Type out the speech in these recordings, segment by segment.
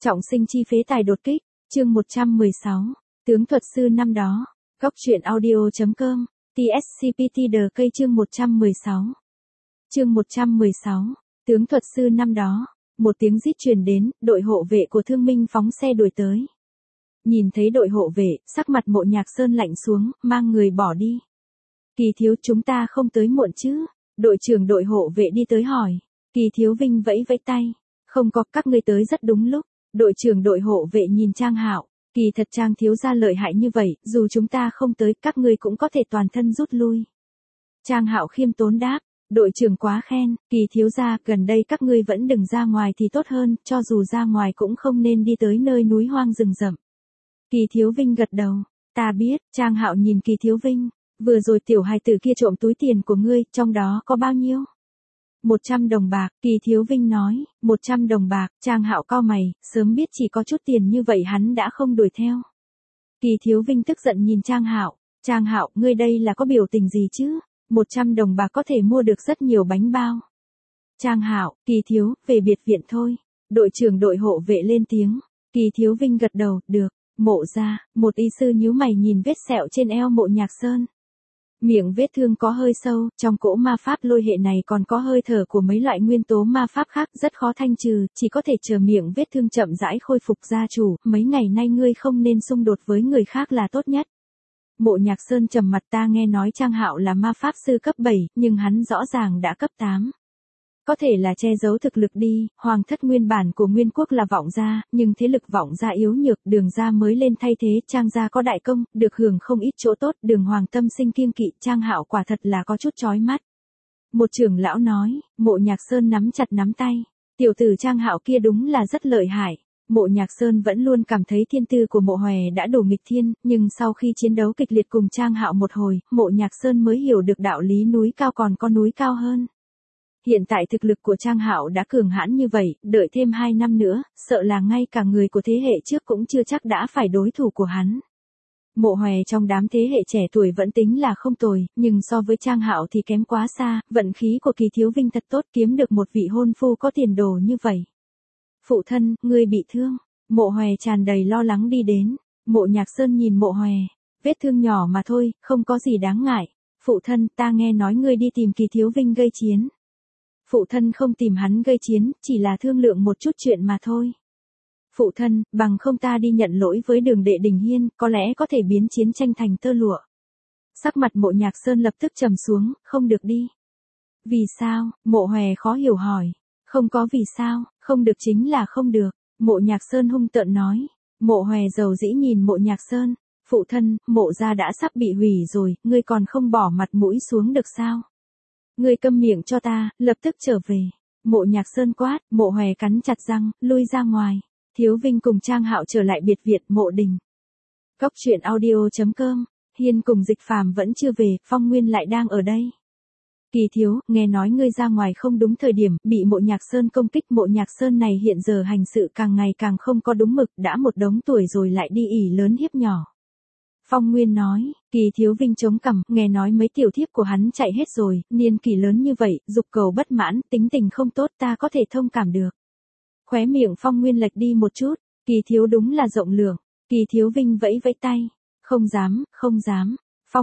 Trọng sinh chi phế tài đột kích, chương 116, tướng thuật sư năm đó, góc truyện audio.com, TSCPT đờ cây chương 116. Chương 116, tướng thuật sư năm đó, một tiếng rít truyền đến, đội hộ vệ của Thương Minh phóng xe đuổi tới. Nhìn thấy đội hộ vệ, sắc mặt Mộ Nhạc Sơn lạnh xuống, mang người bỏ đi. Kỳ thiếu chúng ta không tới muộn chứ? Đội trưởng đội hộ vệ đi tới hỏi. Kỳ thiếu Vinh vẫy vẫy tay. Không có, các ngươi tới rất đúng lúc. Đội trưởng đội hộ vệ nhìn Trang Hạo. Kỳ thật Trang thiếu gia lợi hại như vậy, dù chúng ta không tới, các ngươi cũng có thể toàn thân rút lui. Trang Hạo khiêm tốn đáp. Đội trưởng quá khen, Kỳ thiếu gia, gần đây các ngươi vẫn đừng ra ngoài thì tốt hơn, cho dù ra ngoài cũng không nên đi tới nơi núi hoang rừng rậm. Kỳ thiếu Vinh gật đầu. Ta biết. Trang Hạo nhìn Kỳ thiếu Vinh. Vừa rồi tiểu hài tử kia trộm túi tiền của ngươi, trong đó có bao nhiêu? 100 đồng bạc, Kỳ thiếu Vinh nói. 100 đồng bạc, Trang Hạo cau mày, sớm biết chỉ có chút tiền như vậy hắn đã không đuổi theo. Kỳ thiếu Vinh tức giận nhìn Trang Hạo. Trang Hạo, ngươi đây là có biểu tình gì chứ? 100 đồng bạc có thể mua được rất nhiều bánh bao. Trang Hạo, Kỳ thiếu, về biệt viện thôi. Đội trưởng đội hộ vệ lên tiếng. Kỳ thiếu Vinh gật đầu, được. Mộ gia, một y sư nhíu mày nhìn vết sẹo trên eo Mộ Nhạc Sơn. Miệng vết thương có hơi sâu, trong cỗ ma pháp lôi hệ này còn có hơi thở của mấy loại nguyên tố ma pháp khác rất khó thanh trừ, chỉ có thể chờ miệng vết thương chậm rãi khôi phục gia chủ, mấy ngày nay ngươi không nên xung đột với người khác là tốt nhất. Mộ Nhạc Sơn trầm mặt, ta nghe nói Trang Hạo là ma pháp sư cấp 7, nhưng hắn rõ ràng đã cấp 8. Có thể là che giấu thực lực đi, hoàng thất nguyên bản của Nguyên quốc là Vọng gia, nhưng thế lực Vọng gia yếu nhược, Đường gia mới lên thay thế, Trang gia có đại công, được hưởng không ít chỗ tốt, Đường hoàng tâm sinh kiêng kỵ, Trang Hạo quả thật là có chút chói mắt. Một trưởng lão nói. Mộ Nhạc Sơn nắm chặt nắm tay. Tiểu tử Trang Hạo kia đúng là rất lợi hại. Mộ Nhạc Sơn vẫn luôn cảm thấy thiên tư của Mộ Hòe đã đủ nghịch thiên, nhưng sau khi chiến đấu kịch liệt cùng Trang Hạo một hồi, Mộ Nhạc Sơn mới hiểu được đạo lý núi cao còn có núi cao hơn. Hiện tại thực lực của Trang Hạo đã cường hãn như vậy, đợi thêm 2 năm nữa, sợ là ngay cả người của thế hệ trước cũng chưa chắc đã phải đối thủ của hắn. Mộ Hòe trong đám thế hệ trẻ tuổi vẫn tính là không tồi, nhưng so với Trang Hạo thì kém quá xa, vận khí của Kỳ thiếu Vinh thật tốt, kiếm được một vị hôn phu có tiền đồ như vậy. Phụ thân, ngươi bị thương. Mộ Hòe tràn đầy lo lắng đi đến. Mộ Nhạc Sơn nhìn Mộ Hòe. Vết thương nhỏ mà thôi, không có gì đáng ngại. Phụ thân, ta nghe nói ngươi đi tìm Kỳ thiếu Vinh gây chiến. Phụ thân không tìm hắn gây chiến, chỉ là thương lượng một chút chuyện mà thôi. Phụ thân, bằng không ta đi nhận lỗi với Đường đệ Đình Hiên, có lẽ có thể biến chiến tranh thành tơ lụa. Sắc mặt Mộ Nhạc Sơn lập tức trầm xuống, không được đi. Vì sao? Mộ Hòe khó hiểu hỏi. Không có vì sao, không được chính là không được. Mộ Nhạc Sơn hung tợn nói. Mộ Hòe dầu dĩ nhìn Mộ Nhạc Sơn. Phụ thân, Mộ gia đã sắp bị hủy rồi, ngươi còn không bỏ mặt mũi xuống được sao? Ngươi câm miệng cho ta, lập tức trở về. Mộ Nhạc Sơn quát. Mộ Hòe cắn chặt răng, lui ra ngoài. Thiếu Vinh cùng Trang Hạo trở lại biệt viện Mộ Đình. Góc truyện audio.com. Hiên cùng Dịch Phàm vẫn chưa về, Phong Nguyên lại đang ở đây. Kỳ thiếu, nghe nói ngươi ra ngoài không đúng thời điểm, bị Mộ Nhạc Sơn công kích. Mộ Nhạc Sơn này hiện giờ hành sự càng ngày càng không có đúng mực, đã một đống tuổi rồi lại đi ỉ lớn hiếp nhỏ. Phong Nguyên nói. Kỳ thiếu Vinh chống cằm, nghe nói mấy tiểu thiếp của hắn chạy hết rồi, niên kỷ lớn như vậy, dục cầu bất mãn, tính tình không tốt, ta có thể thông cảm được. Khóe miệng Phong Nguyên lệch đi một chút. Kỳ thiếu đúng là rộng lượng. Kỳ thiếu Vinh vẫy vẫy tay. Không dám, không dám.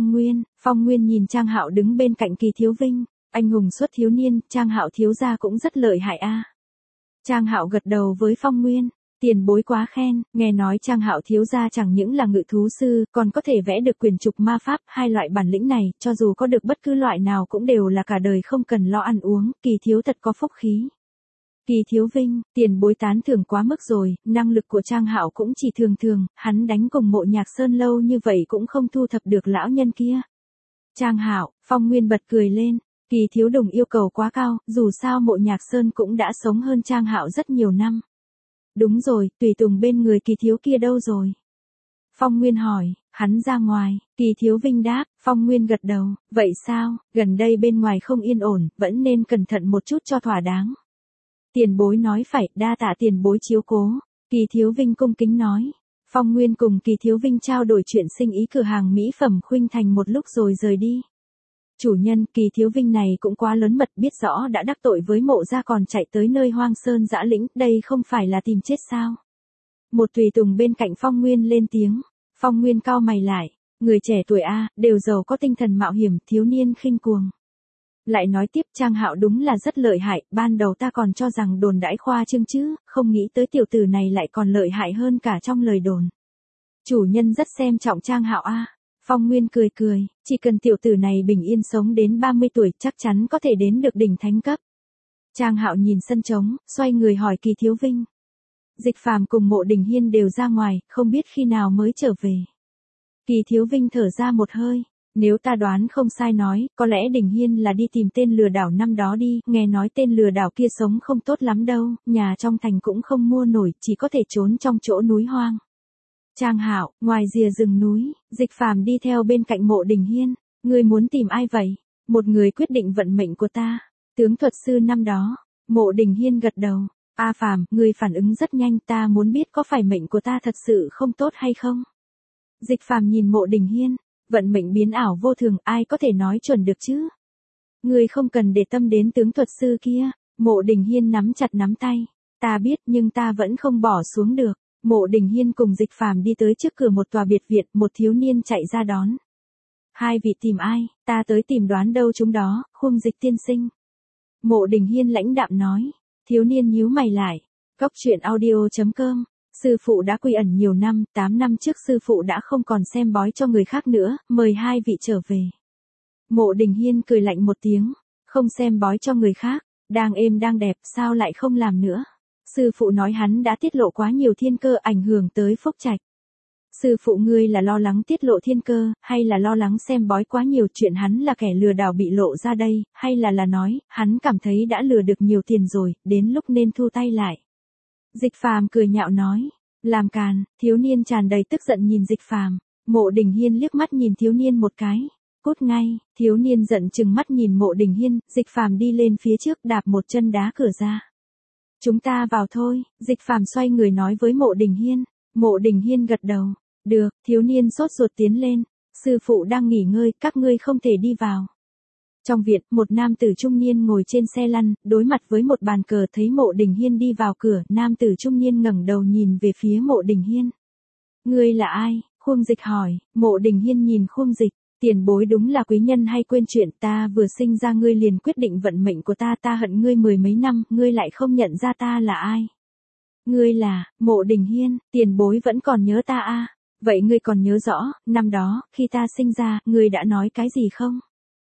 Phong Nguyên nhìn Trang Hạo đứng bên cạnh Kỳ thiếu Vinh. Anh hùng xuất thiếu niên, Trang Hạo thiếu gia cũng rất lợi hại a. Trang Hạo gật đầu với Phong Nguyên. Tiền bối quá khen, nghe nói Trang Hạo thiếu gia chẳng những là ngự thú sư, còn có thể vẽ được quyền trục ma pháp, hai loại bản lĩnh này, cho dù có được bất cứ loại nào cũng đều là cả đời không cần lo ăn uống, Kỳ thiếu thật có phúc khí. Kỳ thiếu Vinh, tiền bối tán thưởng quá mức rồi, năng lực của Trang Hạo cũng chỉ thường thường, hắn đánh cùng Mộ Nhạc Sơn lâu như vậy cũng không thu thập được lão nhân kia. Trang Hạo, Phong Nguyên bật cười lên. Kỳ thiếu đồng yêu cầu quá cao, dù sao Mộ Nhạc Sơn cũng đã sống hơn Trang Hạo rất nhiều năm. Đúng rồi, tùy tùng bên người Kỳ thiếu kia đâu rồi? Phong Nguyên hỏi. Hắn ra ngoài. Kỳ thiếu Vinh đáp. Phong Nguyên gật đầu. Vậy sao, gần đây bên ngoài không yên ổn, vẫn nên cẩn thận một chút cho thỏa đáng. Tiền bối nói phải, đa tạ tiền bối chiếu cố. Kỳ thiếu Vinh cung kính nói. Phong Nguyên cùng Kỳ thiếu Vinh trao đổi chuyện sinh ý cửa hàng mỹ phẩm Khuynh Thành một lúc rồi rời đi. Chủ nhân, Kỳ thiếu Vinh này cũng quá lớn mật, biết rõ đã đắc tội với Mộ gia còn chạy tới nơi hoang sơn dã lĩnh, đây không phải là tìm chết sao? Một tùy tùng bên cạnh Phong Nguyên lên tiếng. Phong Nguyên cau mày lại. Người trẻ tuổi A, đều giàu có tinh thần mạo hiểm, thiếu niên khinh cuồng. Lại nói tiếp Trang Hạo đúng là rất lợi hại, ban đầu ta còn cho rằng đồn đãi khoa trương chứ, không nghĩ tới tiểu tử này lại còn lợi hại hơn cả trong lời đồn. Chủ nhân rất xem trọng Trang Hạo A. Phong Nguyên cười cười, chỉ cần tiểu tử này bình yên sống đến 30 tuổi chắc chắn có thể đến được đỉnh thánh cấp. Trang Hạo nhìn sân trống, xoay người hỏi Kỳ Thiếu Vinh. Dịch Phàm cùng Mộ Đình Hiên đều ra ngoài, không biết khi nào mới trở về. Kỳ Thiếu Vinh thở ra một hơi. Nếu ta đoán không sai nói, có lẽ Đình Hiên là đi tìm tên lừa đảo năm đó đi, nghe nói tên lừa đảo kia sống không tốt lắm đâu, nhà trong thành cũng không mua nổi, chỉ có thể trốn trong chỗ núi hoang. Trang Hạo, ngoài rìa rừng núi, Dịch Phàm đi theo bên cạnh Mộ Đình Hiên. Ngươi muốn tìm ai vậy? Một người quyết định vận mệnh của ta. Tướng thuật sư năm đó. Mộ Đình Hiên gật đầu. A Phàm, ngươi phản ứng rất nhanh, ta muốn biết có phải mệnh của ta thật sự không tốt hay không? Dịch Phàm nhìn Mộ Đình Hiên. Vận mệnh biến ảo vô thường, ai có thể nói chuẩn được chứ? Ngươi không cần để tâm đến tướng thuật sư kia. Mộ Đình Hiên nắm chặt nắm tay. Ta biết nhưng ta vẫn không bỏ xuống được. Mộ Đình Hiên cùng Dịch Phàm đi tới trước cửa một tòa biệt viện, một thiếu niên chạy ra đón. Hai vị tìm ai? Ta tới tìm đoán đâu chúng đó, Khung Dịch tiên sinh. Mộ Đình Hiên lãnh đạm nói. Thiếu niên nhíu mày lại. Góc truyện audio.com. Sư phụ đã quy ẩn nhiều năm, 8 năm trước sư phụ đã không còn xem bói cho người khác nữa, mời hai vị trở về. Mộ Đình Hiên cười lạnh một tiếng. Không xem bói cho người khác, đang êm đang đẹp, sao lại không làm nữa? Sư phụ nói hắn đã tiết lộ quá nhiều thiên cơ ảnh hưởng tới phúc trạch. Sư phụ ngươi là lo lắng tiết lộ thiên cơ, hay là lo lắng xem bói quá nhiều chuyện hắn là kẻ lừa đảo bị lộ ra đây, hay là nói, hắn cảm thấy đã lừa được nhiều tiền rồi, đến lúc nên thu tay lại. Dịch Phàm cười nhạo nói, làm càn, thiếu niên tràn đầy tức giận nhìn Dịch Phàm. Mộ Đình Hiên liếc mắt nhìn thiếu niên một cái, cút ngay, thiếu niên giận chừng mắt nhìn Mộ Đình Hiên, Dịch Phàm đi lên phía trước đạp một chân đá cửa ra. Chúng ta vào thôi, Dịch Phàm xoay người nói với Mộ Đình Hiên. Mộ Đình Hiên gật đầu. Được, thiếu niên sốt ruột tiến lên. Sư phụ đang nghỉ ngơi, các ngươi không thể đi vào. Trong viện, một nam tử trung niên ngồi trên xe lăn, đối mặt với một bàn cờ thấy Mộ Đình Hiên đi vào cửa, nam tử trung niên ngẩng đầu nhìn về phía Mộ Đình Hiên. Ngươi là ai? Khung Dịch hỏi. Mộ Đình Hiên nhìn Khung Dịch. Tiền bối đúng là quý nhân hay quên chuyện, ta vừa sinh ra ngươi liền quyết định vận mệnh của ta, ta hận ngươi mười mấy năm, ngươi lại không nhận ra ta là ai. Ngươi là, Mộ Đình Hiên, tiền bối vẫn còn nhớ ta à? Vậy ngươi còn nhớ rõ, năm đó, khi ta sinh ra, ngươi đã nói cái gì không?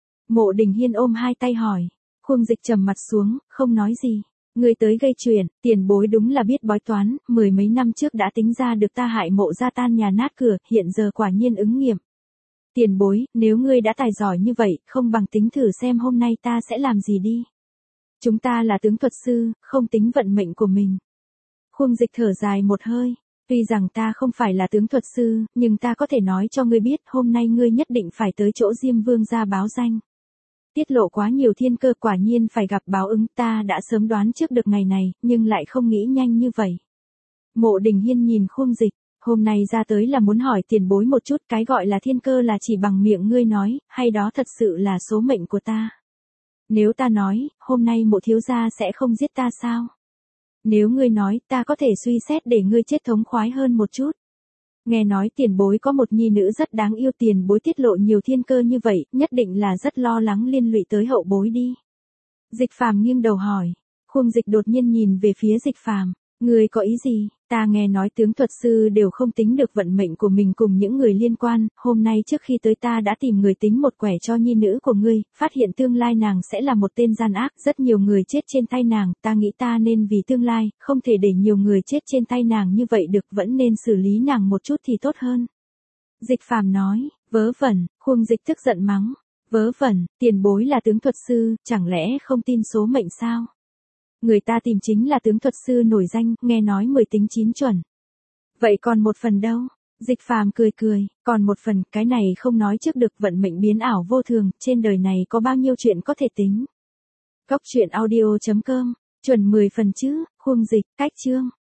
Mộ Đình Hiên ôm hai tay hỏi. Khung Dịch trầm mặt xuống, không nói gì. Ngươi tới gây chuyện, tiền bối đúng là biết bói toán, mười mấy năm trước đã tính ra được ta hại Mộ gia tan nhà nát cửa, hiện giờ quả nhiên ứng nghiệm. Tiền bối, nếu ngươi đã tài giỏi như vậy, không bằng tính thử xem hôm nay ta sẽ làm gì đi. Chúng ta là tướng thuật sư, không tính vận mệnh của mình. Khung Dịch thở dài một hơi. Tuy rằng ta không phải là tướng thuật sư, nhưng ta có thể nói cho ngươi biết hôm nay ngươi nhất định phải tới chỗ Diêm Vương gia báo danh. Tiết lộ quá nhiều thiên cơ quả nhiên phải gặp báo ứng, ta đã sớm đoán trước được ngày này, nhưng lại không nghĩ nhanh như vậy. Mộ Đình Hiên nhìn Khung Dịch. Hôm nay ra tới là muốn hỏi tiền bối một chút, cái gọi là thiên cơ là chỉ bằng miệng ngươi nói, hay đó thật sự là số mệnh của ta? Nếu ta nói, hôm nay Mộ thiếu gia sẽ không giết ta sao? Nếu ngươi nói, ta có thể suy xét để ngươi chết thống khoái hơn một chút. Nghe nói tiền bối có một nhi nữ rất đáng yêu, tiền bối tiết lộ nhiều thiên cơ như vậy, nhất định là rất lo lắng liên lụy tới hậu bối đi. Dịch Phàm nghiêng đầu hỏi. Khung Dịch đột nhiên nhìn về phía Dịch Phàm. Ngươi có ý gì? Ta nghe nói tướng thuật sư đều không tính được vận mệnh của mình cùng những người liên quan, hôm nay trước khi tới ta đã tìm người tính một quẻ cho nhi nữ của ngươi, phát hiện tương lai nàng sẽ là một tên gian ác, rất nhiều người chết trên tay nàng, ta nghĩ ta nên vì tương lai, không thể để nhiều người chết trên tay nàng như vậy được, vẫn nên xử lý nàng một chút thì tốt hơn. Dịch Phàm nói, vớ vẩn, Khung Dịch tức giận mắng, vớ vẩn, tiền bối là tướng thuật sư, chẳng lẽ không tin số mệnh sao? Người ta tìm chính là tướng thuật sư nổi danh, nghe nói 10 tính 9 chuẩn. Vậy còn một phần đâu? Dịch Phàm cười cười, còn một phần, cái này không nói trước được, vận mệnh biến ảo vô thường, trên đời này có bao nhiêu chuyện có thể tính. Góc truyện audio.com, chuẩn 10 phần chứ, Khung Dịch, cách chương.